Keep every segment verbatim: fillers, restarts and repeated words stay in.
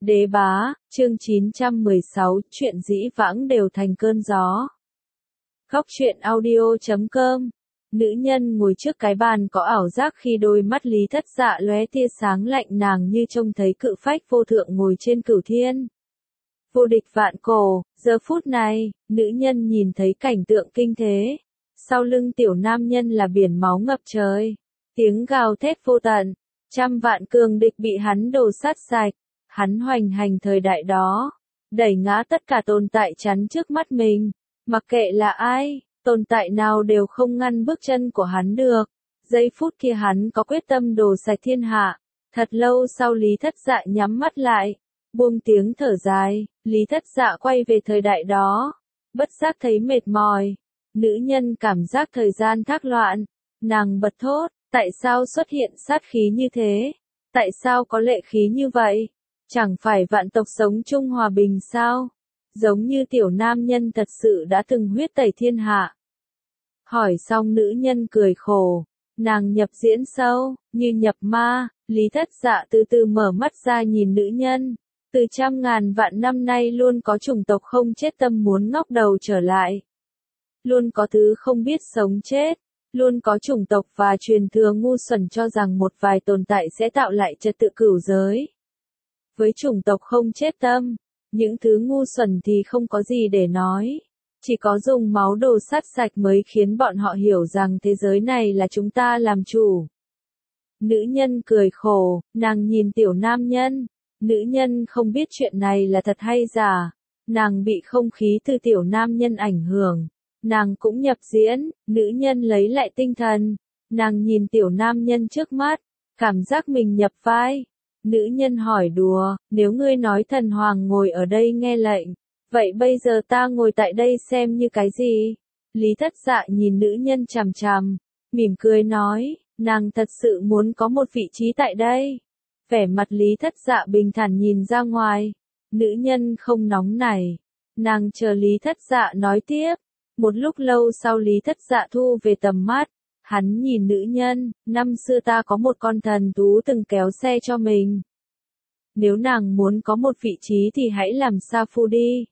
Đế bá, chương chín trăm mười sáu, chuyện dĩ vãng đều thành cơn gió. Góc truyện audio chấm com. Nữ nhân ngồi trước cái bàn có ảo giác khi đôi mắt Lý Thất Dạ lóe tia sáng lạnh, nàng như trông thấy cự phách vô thượng ngồi trên cửu thiên. Vô địch vạn cổ. Giờ phút này, nữ nhân nhìn thấy cảnh tượng kinh thế. Sau lưng tiểu nam nhân là biển máu ngập trời. Tiếng gào thét vô tận. Trăm vạn cường địch bị hắn đổ sát sạch. Hắn hoành hành thời đại đó, đẩy ngã tất cả tồn tại chắn trước mắt mình, mặc kệ là ai, tồn tại nào đều không ngăn bước chân của hắn được. Giây phút kia hắn có quyết tâm đổ sạch thiên hạ. Thật lâu sau Lý Thất Dạ nhắm mắt lại, buông tiếng thở dài, Lý Thất Dạ quay về thời đại đó, bất giác thấy mệt mỏi. Nữ nhân cảm giác thời gian thác loạn, nàng bật thốt, tại sao xuất hiện sát khí như thế? Tại sao có lệ khí như vậy? Chẳng phải vạn tộc sống chung hòa bình sao? Giống như tiểu nam nhân thật sự đã từng huyết tẩy thiên hạ. Hỏi xong nữ nhân cười khổ, nàng nhập diễn sâu, như nhập ma. Lý Thất Dạ từ từ mở mắt ra nhìn nữ nhân. Từ trăm ngàn vạn năm nay luôn có chủng tộc không chết tâm muốn ngóc đầu trở lại. Luôn có thứ không biết sống chết. Luôn có chủng tộc và truyền thừa ngu xuẩn cho rằng một vài tồn tại sẽ tạo lại trật tự cửu giới. Với chủng tộc không chết tâm, những thứ ngu xuẩn thì không có gì để nói. Chỉ có dùng máu đồ sát sạch mới khiến bọn họ hiểu rằng thế giới này là chúng ta làm chủ. Nữ nhân cười khổ, nàng nhìn tiểu nam nhân. Nữ nhân không biết chuyện này là thật hay giả. Nàng bị không khí từ tiểu nam nhân ảnh hưởng. Nàng cũng nhập diễn, nữ nhân lấy lại tinh thần. Nàng nhìn tiểu nam nhân trước mắt, cảm giác mình nhập vai. Nữ nhân hỏi đùa, nếu ngươi nói thần hoàng ngồi ở đây nghe lệnh, vậy bây giờ ta ngồi tại đây xem như cái gì? Lý Thất Dạ nhìn nữ nhân chằm chằm, mỉm cười nói, nàng thật sự muốn có một vị trí tại đây. Vẻ mặt Lý Thất Dạ bình thản nhìn ra ngoài, nữ nhân không nóng nảy, nàng chờ Lý Thất Dạ nói tiếp. Một lúc lâu sau Lý Thất Dạ thu về tầm mắt. Hắn nhìn nữ nhân, năm xưa ta có một con thần thú từng kéo xe cho mình. Nếu nàng muốn có một vị trí thì hãy làm sa phu đi.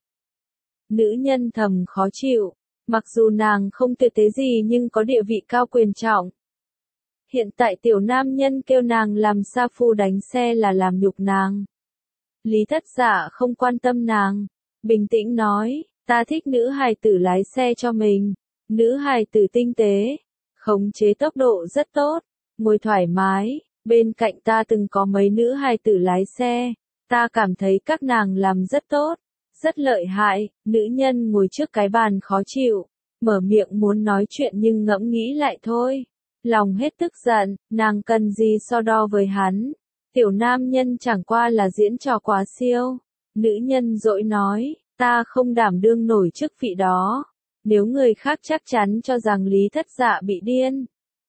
Nữ nhân thầm khó chịu, mặc dù nàng không tuyệt thế gì nhưng có địa vị cao quyền trọng. Hiện tại tiểu nam nhân kêu nàng làm sa phu đánh xe là làm nhục nàng. Lý Thất Dạ không quan tâm nàng, bình tĩnh nói, ta thích nữ hài tử lái xe cho mình. Nữ hài tử tinh tế, khống chế tốc độ rất tốt, ngồi thoải mái, bên cạnh ta từng có mấy nữ hài tử lái xe, ta cảm thấy các nàng làm rất tốt, rất lợi hại. Nữ nhân ngồi trước cái bàn khó chịu, mở miệng muốn nói chuyện nhưng ngẫm nghĩ lại thôi, lòng hết tức giận, nàng cần gì so đo với hắn, tiểu nam nhân chẳng qua là diễn trò quá siêu. Nữ nhân dỗi nói, ta không đảm đương nổi chức vị đó. Nếu người khác chắc chắn cho rằng Lý Thất Dạ bị điên.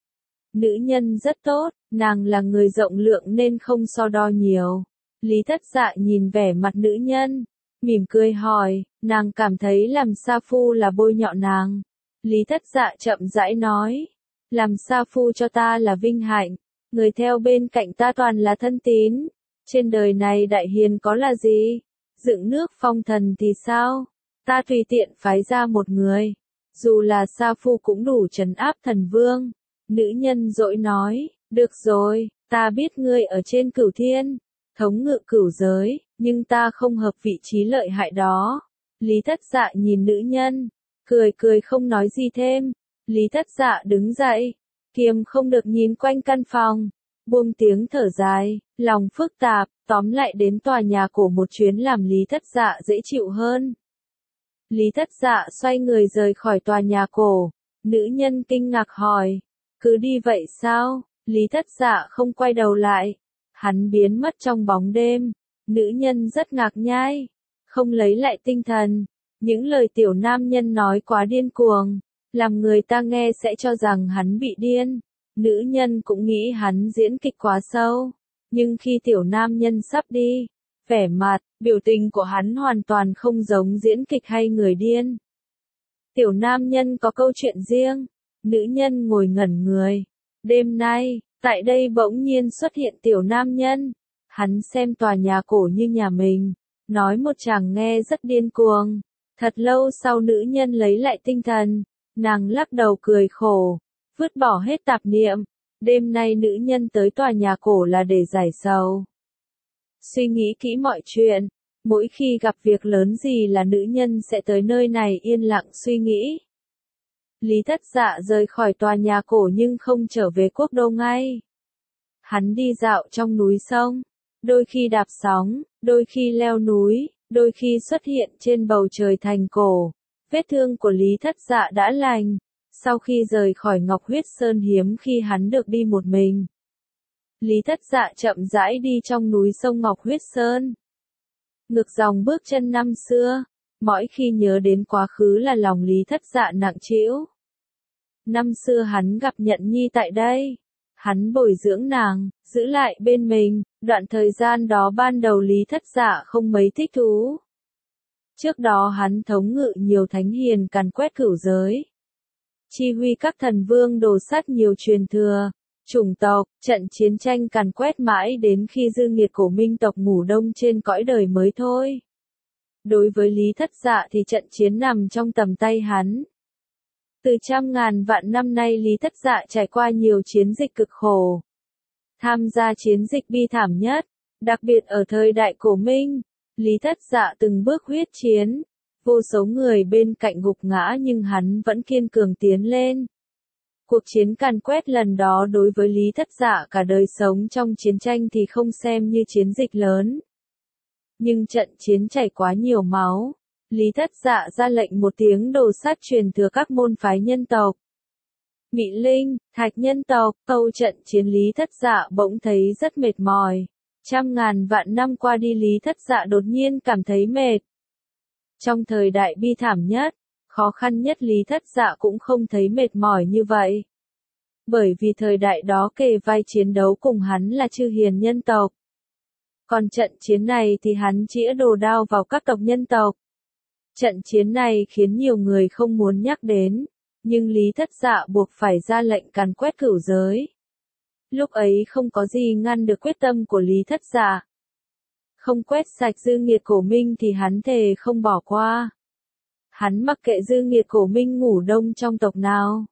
Nữ nhân rất tốt, nàng là người rộng lượng nên không so đo nhiều. Lý Thất Dạ nhìn vẻ mặt nữ nhân, mỉm cười hỏi, nàng cảm thấy làm sa phu là bôi nhọ nàng. Lý Thất Dạ chậm rãi nói, làm sa phu cho ta là vinh hạnh, người theo bên cạnh ta toàn là thân tín. Trên đời này đại hiền có là gì? Dựng nước phong thần thì sao? Ta tùy tiện phái ra một người, dù là sa phu cũng đủ trấn áp thần vương. Nữ nhân dỗi nói, được rồi, ta biết ngươi ở trên cửu thiên, thống ngự cửu giới, nhưng ta không hợp vị trí lợi hại đó. Lý Thất Dạ nhìn nữ nhân, cười cười không nói gì thêm. Lý Thất Dạ đứng dậy, kiềm không được nhìn quanh căn phòng, buông tiếng thở dài, lòng phức tạp, tóm lại đến tòa nhà cổ một chuyến làm Lý Thất Dạ dễ chịu hơn. Lý Thất Dạ xoay người rời khỏi tòa nhà cổ. Nữ nhân kinh ngạc hỏi, cứ đi vậy sao? Lý Thất Dạ không quay đầu lại. Hắn biến mất trong bóng đêm. Nữ nhân rất ngạc nhai, không lấy lại tinh thần. Những lời tiểu nam nhân nói quá điên cuồng, làm người ta nghe sẽ cho rằng hắn bị điên. Nữ nhân cũng nghĩ hắn diễn kịch quá sâu. Nhưng khi tiểu nam nhân sắp đi, vẻ mặt, biểu tình của hắn hoàn toàn không giống diễn kịch hay người điên. Tiểu nam nhân có câu chuyện riêng. Nữ nhân ngồi ngẩn người. Đêm nay, tại đây bỗng nhiên xuất hiện tiểu nam nhân. Hắn xem tòa nhà cổ như nhà mình, nói một chàng nghe rất điên cuồng. Thật lâu sau nữ nhân lấy lại tinh thần, nàng lắc đầu cười khổ, vứt bỏ hết tạp niệm. Đêm nay nữ nhân tới tòa nhà cổ là để giải sầu. Suy nghĩ kỹ mọi chuyện, mỗi khi gặp việc lớn gì là nữ nhân sẽ tới nơi này yên lặng suy nghĩ. Lý Thất Dạ rời khỏi tòa nhà cổ nhưng không trở về quốc đô ngay. Hắn đi dạo trong núi sông, đôi khi đạp sóng, đôi khi leo núi, đôi khi xuất hiện trên bầu trời thành cổ. Vết thương của Lý Thất Dạ đã lành, sau khi rời khỏi Ngọc Huyết Sơn hiếm khi hắn được đi một mình. Lý Thất Dạ chậm rãi đi trong núi sông Ngọc Huyết Sơn. Ngược dòng bước chân năm xưa, mỗi khi nhớ đến quá khứ là lòng Lý Thất Dạ nặng trĩu. Năm xưa hắn gặp Nhận Nhi tại đây. Hắn bồi dưỡng nàng, giữ lại bên mình, đoạn thời gian đó ban đầu Lý Thất Dạ không mấy thích thú. Trước đó hắn thống ngự nhiều thánh hiền càn quét cửu giới. Chi huy các thần vương đồ sát nhiều truyền thừa, chủng tộc, trận chiến tranh càn quét mãi đến khi dư nghiệt cổ Minh tộc ngủ đông trên cõi đời mới thôi. Đối với Lý Thất Dạ thì trận chiến nằm trong tầm tay hắn. Từ trăm ngàn vạn năm nay Lý Thất Dạ trải qua nhiều chiến dịch cực khổ. Tham gia chiến dịch bi thảm nhất, đặc biệt ở thời đại cổ Minh, Lý Thất Dạ từng bước huyết chiến. Vô số người bên cạnh gục ngã nhưng hắn vẫn kiên cường tiến lên. Cuộc chiến càn quét lần đó đối với Lý Thất Dạ cả đời sống trong chiến tranh thì không xem như chiến dịch lớn. Nhưng trận chiến chảy quá nhiều máu. Lý Thất Dạ ra lệnh một tiếng đồ sát truyền thừa các môn phái nhân tộc. Mị Linh, Thạch nhân tộc, câu trận chiến Lý Thất Dạ bỗng thấy rất mệt mỏi. Trăm ngàn vạn năm qua đi Lý Thất Dạ đột nhiên cảm thấy mệt. Trong thời đại bi thảm nhất, khó khăn nhất Lý Thất Dạ cũng không thấy mệt mỏi như vậy. Bởi vì thời đại đó kề vai chiến đấu cùng hắn là chư hiền nhân tộc. Còn trận chiến này thì hắn chĩa đồ đao vào các tộc nhân tộc. Trận chiến này khiến nhiều người không muốn nhắc đến, nhưng Lý Thất Dạ buộc phải ra lệnh càn quét cửu giới. Lúc ấy không có gì ngăn được quyết tâm của Lý Thất Dạ. Không quét sạch dư nghiệt cổ Minh thì hắn thề không bỏ qua. Hắn mặc kệ dư nghiệt cổ Minh ngủ đông trong tộc nào,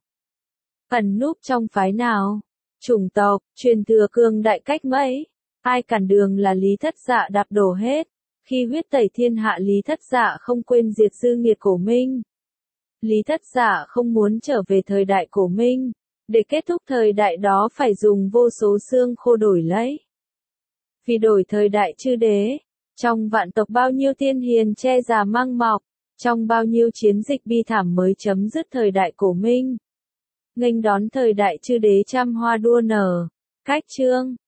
ẩn núp trong phái nào, chủng tộc, truyền thừa cường đại cách mấy, ai cản đường là Lý Thất Dạ đạp đổ hết. Khi huyết tẩy thiên hạ Lý Thất Dạ không quên diệt dư nghiệt cổ Minh. Lý Thất Dạ không muốn trở về thời đại cổ Minh, để kết thúc thời đại đó phải dùng vô số xương khô đổi lấy. Vì đổi thời đại chư đế, trong vạn tộc bao nhiêu tiên hiền che già mang mọc, trong bao nhiêu chiến dịch bi thảm mới chấm dứt thời đại cổ Minh. Nghênh đón thời đại chư đế trăm hoa đua nở. Cách chương